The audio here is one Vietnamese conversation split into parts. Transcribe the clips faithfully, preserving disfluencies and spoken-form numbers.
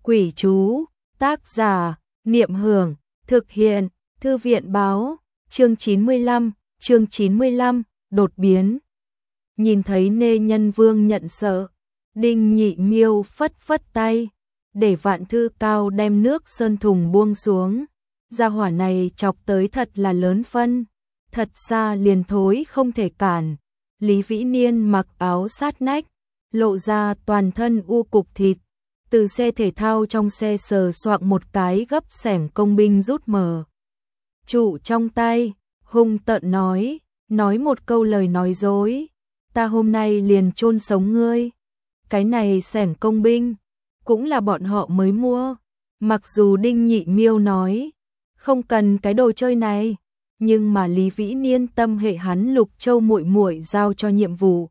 Quỷ chú, tác giả, Niệm Hưởng, thực hiện, Thư viện báo, chương chín mươi lăm, chương chín mươi lăm, đột biến. Nhìn thấy Nê Nhân Vương nhận sợ, Đinh Nhị Miêu phất phất tay, để Vạn Thư Cao đem nước sơn thùng buông xuống. Gia hỏa này chọc tới thật là lớn phân, thật xa liền thối không thể cản. Lý Vĩ Niên mặc áo sát nách, lộ ra toàn thân u cục thịt, từ xe thể thao trong xe sờ soạng một cái gấp xẻng công binh rút mở trụ trong tay, hung tợn nói, nói một câu lời nói dối, ta hôm nay liền chôn sống ngươi. Cái này xẻng công binh cũng là bọn họ mới mua, mặc dù Đinh Nhị Miêu nói không cần cái đồ chơi này, nhưng mà Lý Vĩ Niên tâm hệ hắn Lục Châu muội muội giao cho nhiệm vụ,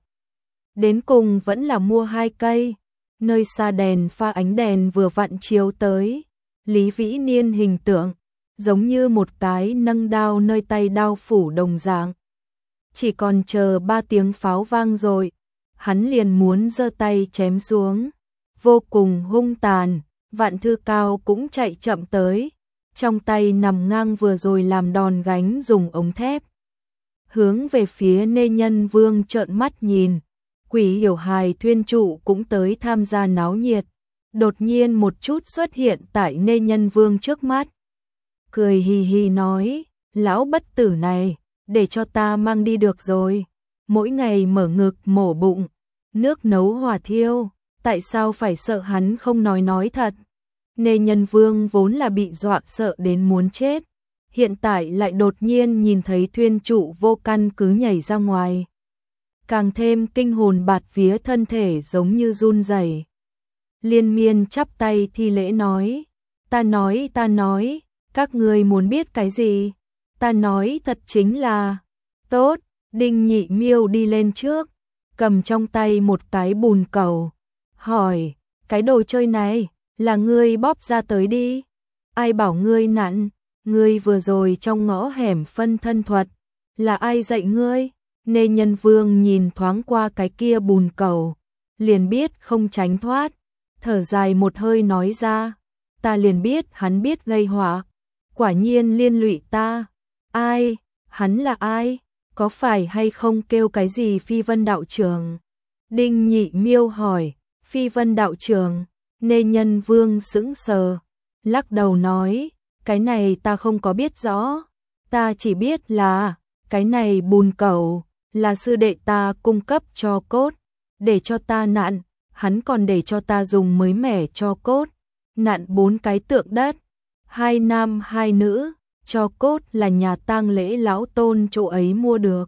đến cùng vẫn là mua hai cây. Nơi xa đèn pha ánh đèn vừa vặn chiếu tới, Lý Vĩ Niên hình tượng giống như một cái nâng đao nơi tay đao phủ đồng dạng. Chỉ còn chờ ba tiếng pháo vang rồi, hắn liền muốn giơ tay chém xuống, vô cùng hung tàn. Vạn Thư Cao cũng chạy chậm tới, trong tay nằm ngang vừa rồi làm đòn gánh dùng ống thép, hướng về phía Nê Nhân Vương trợn mắt nhìn. Quỷ Hiểu Hài thuyên trụ cũng tới tham gia náo nhiệt, đột nhiên một chút xuất hiện tại Nê Nhân Vương trước mắt. Cười hì hì nói, lão bất tử này, để cho ta mang đi được rồi. Mỗi ngày mở ngực mổ bụng, nước nấu hỏa thiêu, tại sao phải sợ hắn không nói nói thật. Nê Nhân Vương vốn là bị dọa sợ đến muốn chết, hiện tại lại đột nhiên nhìn thấy thuyên trụ vô căn cứ nhảy ra ngoài, càng thêm kinh hồn bạt vía, thân thể giống như run rẩy. Liên Miên chắp tay thi lễ nói, ta nói ta nói, các ngươi muốn biết cái gì? Ta nói thật chính là, tốt. Đinh Nhị Miêu đi lên trước, cầm trong tay một cái bùn cầu, hỏi, cái đồ chơi này, là ngươi bóp ra tới đi. Ai bảo ngươi nặn, ngươi vừa rồi trong ngõ hẻm phân thân thuật, là ai dạy ngươi? Nê Nhân Vương nhìn thoáng qua cái kia bùn cầu, liền biết không tránh thoát, thở dài một hơi nói ra, ta liền biết hắn biết gây họa, quả nhiên liên lụy ta. Ai? Hắn là ai? Có phải hay không kêu cái gì Phi Vân đạo trưởng? Đinh Nhị Miêu hỏi. Phi Vân đạo trưởng? Nê Nhân Vương sững sờ, lắc đầu nói, cái này ta không có biết rõ, ta chỉ biết là cái này bùn cầu là sư đệ ta cung cấp cho cốt, để cho ta nặn, hắn còn để cho ta dùng mới mẻ cho cốt, nặn bốn cái tượng đất, hai nam hai nữ, cho cốt là nhà tang lễ lão tôn chỗ ấy mua được.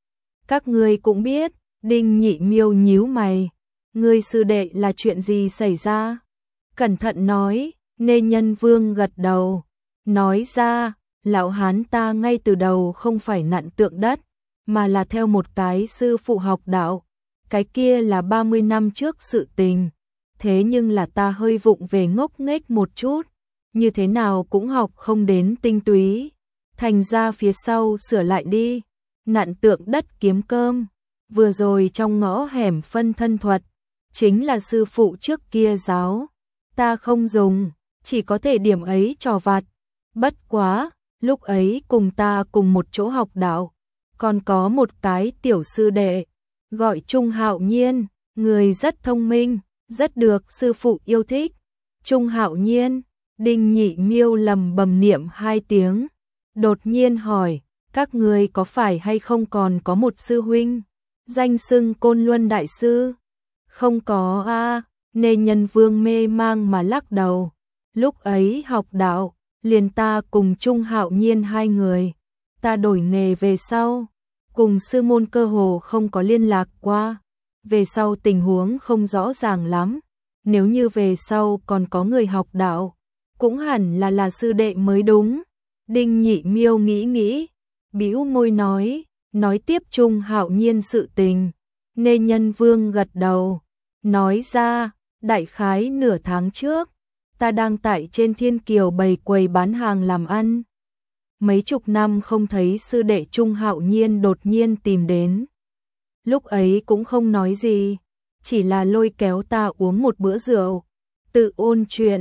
Các ngươi cũng biết. Đinh Nhị Miêu nhíu mày, ngươi sư đệ là chuyện gì xảy ra? Cẩn thận nói. Nê Nhân Vương gật đầu, nói ra, lão hán ta ngay từ đầu không phải nặn tượng đất, mà là theo một cái sư phụ học đạo, cái kia là ba mươi năm trước sự tình, thế nhưng là ta hơi vụng về ngốc nghếch một chút, như thế nào cũng học không đến tinh túy, thành ra phía sau sửa lại đi, nặn tượng đất kiếm cơm, vừa rồi trong ngõ hẻm phân thân thuật, chính là sư phụ trước kia giáo, ta không dùng, chỉ có thể điểm ấy trò vặt, bất quá, lúc ấy cùng ta cùng một chỗ học đạo, còn có một cái tiểu sư đệ, gọi Trung Hạo Nhiên, người rất thông minh, rất được sư phụ yêu thích. Trung Hạo Nhiên. Đinh Nhị Miêu lầm bầm niệm hai tiếng, đột nhiên hỏi, các ngươi có phải hay không còn có một sư huynh, danh xưng Côn Luân đại sư? Không có a. Nê Nhân Vương mê mang mà lắc đầu, lúc ấy học đạo, liền ta cùng Trung Hạo Nhiên hai người, ta đổi nghề về sau, cùng sư môn cơ hồ không có liên lạc qua, về sau tình huống không rõ ràng lắm, nếu như về sau còn có người học đạo, cũng hẳn là là sư đệ mới đúng. Đinh Nhị Miêu nghĩ nghĩ, bĩu môi nói, nói tiếp Trung Hạo Nhiên sự tình. Nê Nhân Vương gật đầu, nói ra, đại khái nửa tháng trước, ta đang tại trên Thiên Kiều bày quầy bán hàng làm ăn. Mấy chục năm không thấy sư đệ Trung Hạo Nhiên đột nhiên tìm đến. Lúc ấy cũng không nói gì, chỉ là lôi kéo ta uống một bữa rượu, tự ôn chuyện,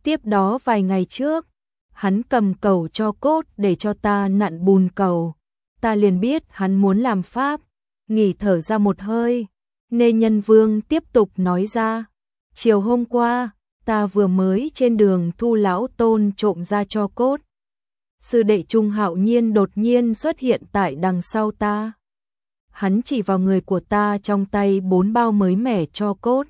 Tiếp đó vài ngày trước, hắn cầm cầu cho cốt để cho ta nặn bùn cầu. Ta liền biết hắn muốn làm pháp, nghỉ thở ra một hơi. Nê Nhân Vương tiếp tục nói ra, chiều hôm qua, ta vừa mới trên đường thu lão tôn trộm ra cho cốt. Sư đệ Trung Hạo Nhiên đột nhiên xuất hiện tại đằng sau ta. Hắn chỉ vào người của ta trong tay bốn bao mới mẻ cho cốt,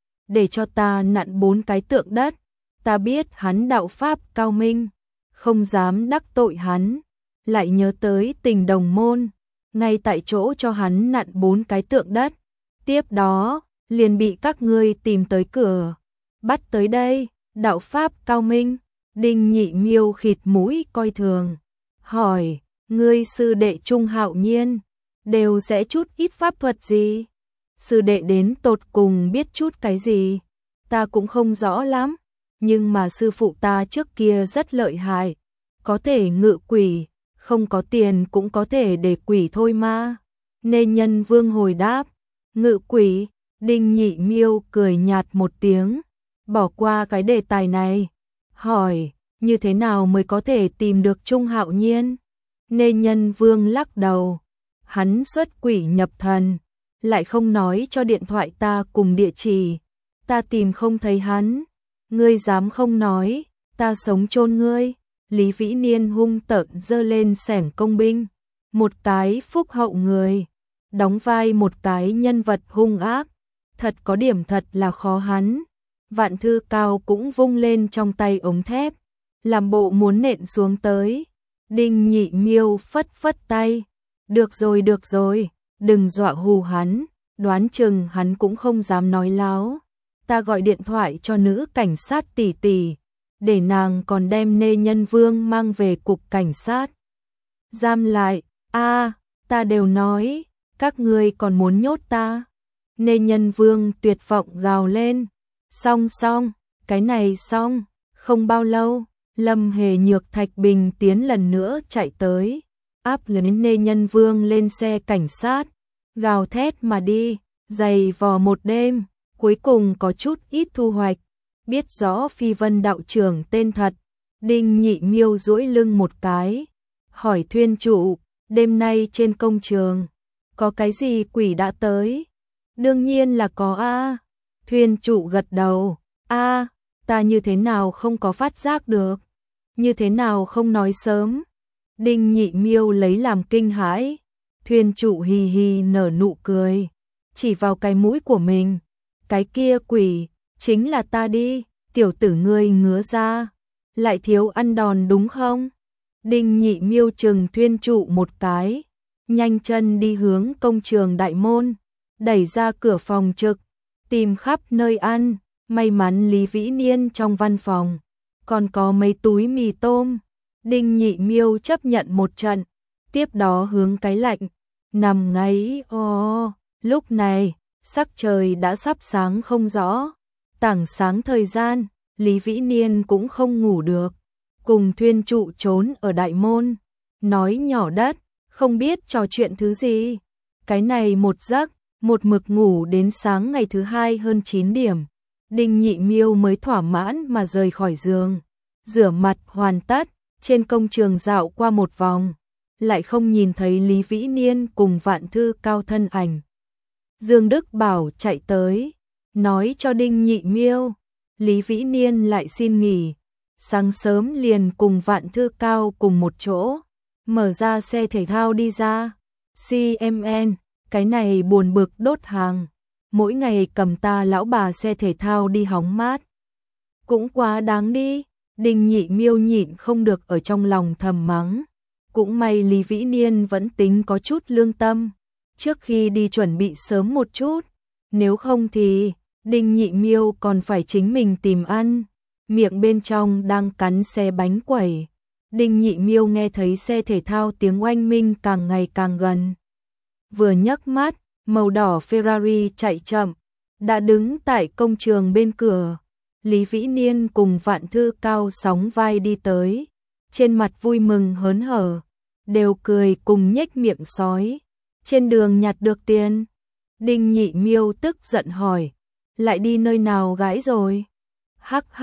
để cho ta nặn bốn cái tượng đất. Ta biết hắn đạo pháp cao minh, không dám đắc tội hắn, lại nhớ tới Tình Đồng môn, ngay tại chỗ cho hắn nặn bốn cái tượng đất. Tiếp đó, liền bị các ngươi tìm tới cửa, bắt tới đây. Đạo pháp cao minh. Đinh Nhị Miêu khịt mũi coi thường, hỏi, ngươi sư đệ Trung Hạo Nhiên đều sẽ chút ít pháp thuật gì? Sư đệ đến tột cùng biết chút cái gì? Ta cũng không rõ lắm, nhưng mà sư phụ ta trước kia rất lợi hại, có thể ngự quỷ, không có tiền cũng có thể để quỷ thôi mà. Nê Nhân Vương hồi đáp, ngự quỷ. Đinh Nhị Miêu cười nhạt một tiếng, bỏ qua cái đề tài này, hỏi, như thế nào mới có thể tìm được Trung Hạo Nhiên? Nê Nhân Vương lắc đầu, hắn xuất quỷ nhập thần, lại không nói cho điện thoại ta cùng địa chỉ, ta tìm không thấy hắn. Ngươi dám không nói, ta sống chôn ngươi. Lý Vĩ Niên hung tợn giơ lên xẻng công binh, một cái phúc hậu người, đóng vai một cái nhân vật hung ác, thật có điểm thật là khó hắn. Vạn Thư Cao cũng vung lên trong tay ống thép, làm bộ muốn nện xuống tới. Đinh Nhị Miêu phất phất tay, được rồi được rồi, đừng dọa hù hắn, đoán chừng hắn cũng không dám nói láo. Ta gọi điện thoại cho nữ cảnh sát tỷ tỷ, để nàng còn đem Nê Nhân Vương mang về cục cảnh sát giam lại. A, ta đều nói, các ngươi còn muốn nhốt ta. Nê Nhân Vương tuyệt vọng gào lên. Xong xong, cái này xong. Không bao lâu, Lâm Hề Nhược Thạch Bình Tiến lần nữa chạy tới, áp lên Nê Nhân Vương lên xe cảnh sát, gào thét mà đi, dày vò một đêm, cuối cùng có chút ít thu hoạch, biết rõ Phi Vân đạo trưởng tên thật. Đinh Nhị Miêu duỗi lưng một cái, hỏi thuyên trụ, đêm nay trên công trường, có cái gì quỷ đã tới? Đương nhiên là có a. Thuyên trụ gật đầu, a, ta như thế nào không có phát giác được? Như thế nào không nói sớm? Đinh Nhị Miêu lấy làm kinh hãi. Thuyên trụ hì hì nở nụ cười, chỉ vào cái mũi của mình, cái kia quỷ, chính là ta đi, tiểu tử ngươi ngứa ra, lại thiếu ăn đòn đúng không? Đinh Nhị Miêu chừng Thuyên trụ một cái, nhanh chân đi hướng công trường đại môn, đẩy ra cửa phòng trực, tìm khắp nơi ăn. May mắn Lý Vĩ Niên trong văn phòng còn có mấy túi mì tôm. Đinh Nhị Miêu chấp nhận một trận, tiếp đó hướng cái lạnh, nằm ngáy o. Lúc này, sắc trời đã sắp sáng không rõ, tảng sáng thời gian, Lý Vĩ Niên cũng không ngủ được, cùng Thuyên trụ trốn ở đại môn, nói nhỏ đất, không biết trò chuyện thứ gì. Cái này một giấc, một mực ngủ đến sáng ngày thứ hai hơn chín điểm. Đinh Nhị Miêu mới thỏa mãn mà rời khỏi giường, rửa mặt hoàn tất, trên công trường dạo qua một vòng, lại không nhìn thấy Lý Vĩ Niên cùng Vạn Thư Cao thân ảnh. Dương Đức Bảo chạy tới, nói cho Đinh Nhị Miêu, Lý Vĩ Niên lại xin nghỉ, sáng sớm liền cùng Vạn Thư Cao cùng một chỗ, mở ra xe thể thao đi ra. xê em en, cái này buồn bực đốt hàng, mỗi ngày cầm ta lão bà xe thể thao đi hóng mát. Cũng quá đáng đi. Đinh Nhị Miêu nhịn không được ở trong lòng thầm mắng. Cũng may Lý Vĩ Niên vẫn tính có chút lương tâm, trước khi đi chuẩn bị sớm một chút, nếu không thì Đinh Nhị Miêu còn phải chính mình tìm ăn. Miệng bên trong đang cắn xe bánh quẩy, Đinh Nhị Miêu nghe thấy xe thể thao tiếng oanh minh càng ngày càng gần. Vừa nhấc mắt, màu đỏ Ferrari chạy chậm, đã đứng tại công trường bên cửa. Lý Vĩ Niên cùng Vạn Thư Cao sóng vai đi tới, trên mặt vui mừng hớn hở, đều cười cùng nhếch miệng sói. Trên đường nhặt được tiền. Đinh Nhị Miêu tức giận hỏi, lại đi nơi nào gãi rồi? Hắc hắc,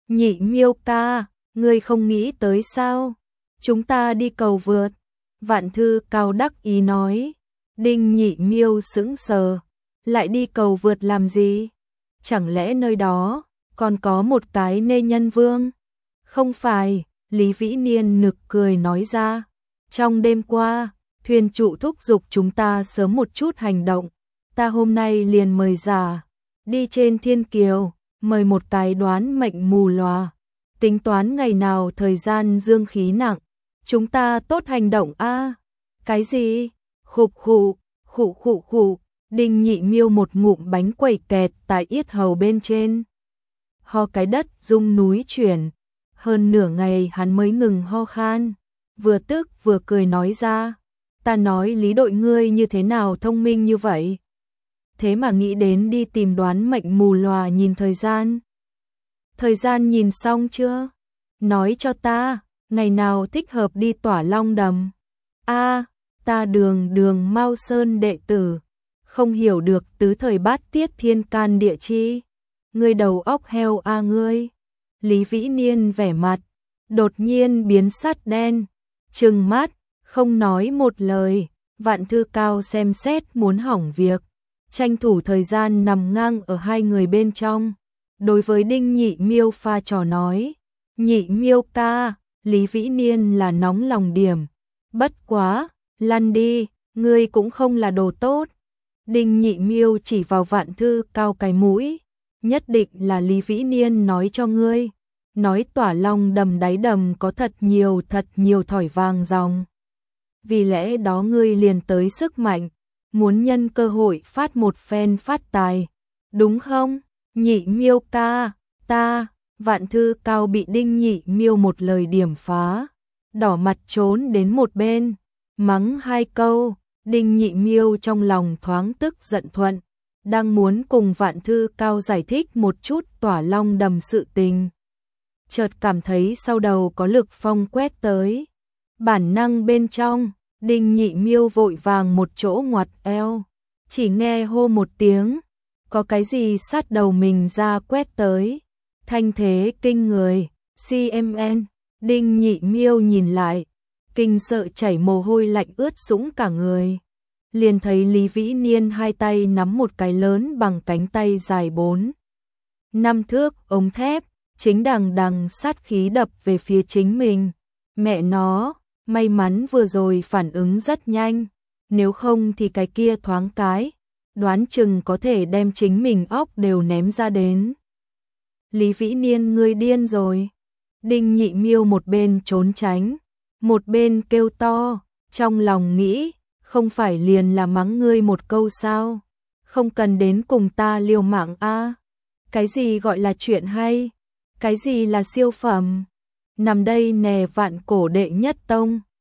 Nhị Miêu ca, ngươi không nghĩ tới sao? Chúng ta đi cầu vượt. Vạn Thư Cao đắc ý nói. Đinh Nhị Miêu sững sờ, lại đi cầu vượt làm gì? Chẳng lẽ nơi đó còn có một cái Nê Nhân Vương? Không phải, Lý Vĩ Niên nực cười nói ra. Trong đêm qua, thuyền trụ thúc giục chúng ta sớm một chút hành động. Ta hôm nay liền mời giả, đi trên thiên kiều, mời một cái đoán mệnh mù lòa. Tính toán ngày nào thời gian dương khí nặng, chúng ta tốt hành động a. Cái gì? Khục khụ, khụ khụ khụ, Đinh Nhị Miêu một ngụm bánh quẩy kẹt tại yết hầu bên trên. Ho cái đất rung núi chuyển, hơn nửa ngày hắn mới ngừng ho khan, vừa tức vừa cười nói ra, ta nói Lý đội ngươi như thế nào thông minh như vậy? Thế mà nghĩ đến đi tìm đoán mệnh mù lòa nhìn thời gian. Thời gian nhìn xong chưa? Nói cho ta, ngày nào thích hợp đi Tỏa Long Đầm? A, ta Đường Đường Mao Sơn đệ tử, không hiểu được tứ thời bát tiết thiên can địa chi. Ngươi đầu óc heo a ngươi. Lý Vĩ Niên vẻ mặt đột nhiên biến sắt đen, trừng mắt, không nói một lời. Vạn Thư Cao xem xét muốn hỏng việc, tranh thủ thời gian nằm ngang ở hai người bên trong. Đối với Đinh Nhị Miêu pha trò nói, Nhị Miêu ca, Lý Vĩ Niên là nóng lòng điểm. Bất quá, lăn đi, ngươi cũng không là đồ tốt. Đinh Nhị Miêu chỉ vào Vạn Thư Cao cái mũi, nhất định là Lý Vĩ Niên nói cho ngươi. Nói Tỏa Long Đầm đáy đầm có thật nhiều thật nhiều thỏi vàng ròng. Vì lẽ đó ngươi liền tới sức mạnh, muốn nhân cơ hội phát một phen phát tài, đúng không? Nhị Miêu ca, ta, Vạn Thư Cao bị Đinh Nhị Miêu một lời điểm phá, đỏ mặt trốn đến một bên, mắng hai câu. Đinh Nhị Miêu trong lòng thoáng tức giận thuận, đang muốn cùng Vạn Thư Cao giải thích một chút Tỏa Long Đầm sự tình. Chợt cảm thấy sau đầu có lực phong quét tới, bản năng bên trong, Đinh Nhị Miêu vội vàng một chỗ ngoặt eo, chỉ nghe hô một tiếng, có cái gì sát đầu mình ra quét tới, thanh thế kinh người, xê em en. Đinh Nhị Miêu nhìn lại, kinh sợ chảy mồ hôi lạnh ướt sũng cả người. Liền thấy Lý Vĩ Niên hai tay nắm một cái lớn bằng cánh tay dài bốn năm thước ống thép, chính đằng đằng sát khí đập về phía chính mình. Mẹ nó, may mắn vừa rồi phản ứng rất nhanh, nếu không thì cái kia thoáng cái, đoán chừng có thể đem chính mình óc đều ném ra đến. Lý Vĩ Niên ngươi điên rồi. Đinh Nhị Miêu một bên trốn tránh, một bên kêu to, trong lòng nghĩ, không phải liền là mắng ngươi một câu sao? Không cần đến cùng ta liều mạng a. Cái gì gọi là chuyện hay? Cái gì là siêu phẩm? Nằm đây nè Vạn Cổ đệ nhất tông.